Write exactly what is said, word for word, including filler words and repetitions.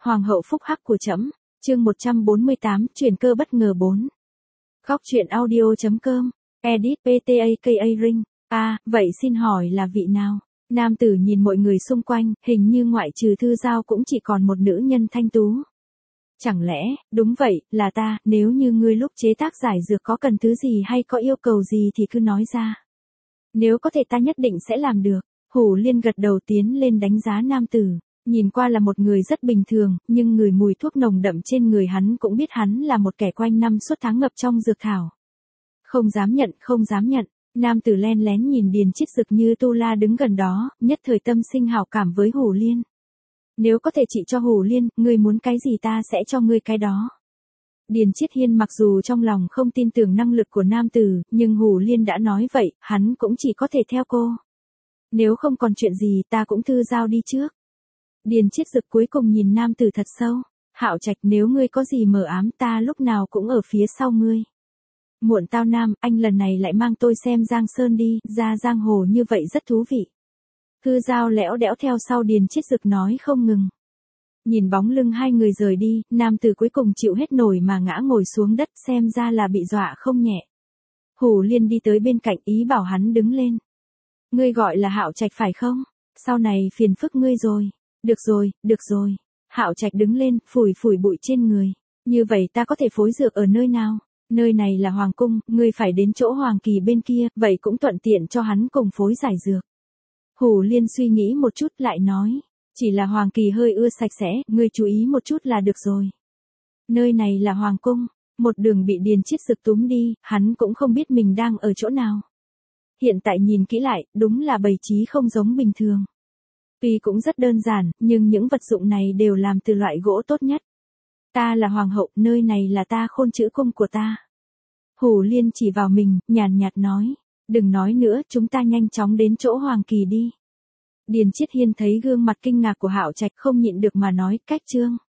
Hoàng hậu phúc hắc của trẫm, chương một trăm bốn mươi tám, chuyển cơ bất ngờ bốn. Góc truyện audio.com, edit pê tê a ca ring. À, vậy xin hỏi là vị nào? Nam tử nhìn mọi người xung quanh, hình như ngoại trừ Thư Giao cũng chỉ còn một nữ nhân thanh tú. Chẳng lẽ, đúng vậy, là ta, nếu như ngươi lúc chế tác giải dược có cần thứ gì hay có yêu cầu gì thì cứ nói ra. Nếu có thể ta nhất định sẽ làm được. Hủ Liên gật đầu tiến lên đánh giá nam tử. Nhìn qua là một người rất bình thường, nhưng người mùi thuốc nồng đậm trên người hắn cũng biết hắn là một kẻ quanh năm suốt tháng ngập trong dược thảo. Không dám nhận, không dám nhận. Nam tử len lén nhìn Điền Chiết Dực như tu la đứng gần đó, nhất thời tâm sinh hảo cảm với Hủ Liên. Nếu có thể trị cho Hủ Liên, ngươi muốn cái gì ta sẽ cho ngươi cái đó. Điền Chiết Hiên mặc dù trong lòng không tin tưởng năng lực của nam tử, nhưng Hủ Liên đã nói vậy, hắn cũng chỉ có thể theo cô. Nếu không còn chuyện gì ta cũng Thư Giao đi trước. Điền Chiết Dực cuối cùng nhìn nam tử thật sâu. Hạo Trạch, nếu ngươi có gì mờ ám ta lúc nào cũng ở phía sau ngươi. Muộn tao nam, anh lần này lại mang tôi xem Giang Sơn đi, ra giang hồ như vậy rất thú vị. Thư Giao lẽo đẽo theo sau Điền Chiết Dực nói không ngừng. Nhìn bóng lưng hai người rời đi, nam tử cuối cùng chịu hết nổi mà ngã ngồi xuống đất, xem ra là bị dọa không nhẹ. Hủ Liên đi tới bên cạnh ý bảo hắn đứng lên. Ngươi gọi là Hạo Trạch phải không? Sau này phiền phức ngươi rồi. Được rồi, được rồi. Hạo Trạch đứng lên, phủi phủi bụi trên người. Như vậy ta có thể phối dược ở nơi nào? Nơi này là hoàng cung, ngươi phải đến chỗ Hoàng Kỳ bên kia, vậy cũng thuận tiện cho hắn cùng phối giải dược. Hủ Liên suy nghĩ một chút lại nói, chỉ là Hoàng Kỳ hơi ưa sạch sẽ, ngươi chú ý một chút là được rồi. Nơi này là hoàng cung, một đường bị Điền Chiết Dực túm đi, hắn cũng không biết mình đang ở chỗ nào. Hiện tại nhìn kỹ lại, đúng là bày trí không giống bình thường. Tuy cũng rất đơn giản, nhưng những vật dụng này đều làm từ loại gỗ tốt nhất. Ta là hoàng hậu, nơi này là ta khôn chữ cung của ta. Hủ Liên chỉ vào mình, nhàn nhạt nói, đừng nói nữa, chúng ta nhanh chóng đến chỗ Hoàng Kỳ đi. Điền Chiết Hiên thấy gương mặt kinh ngạc của Hạo Trạch không nhịn được mà nói, cách trương.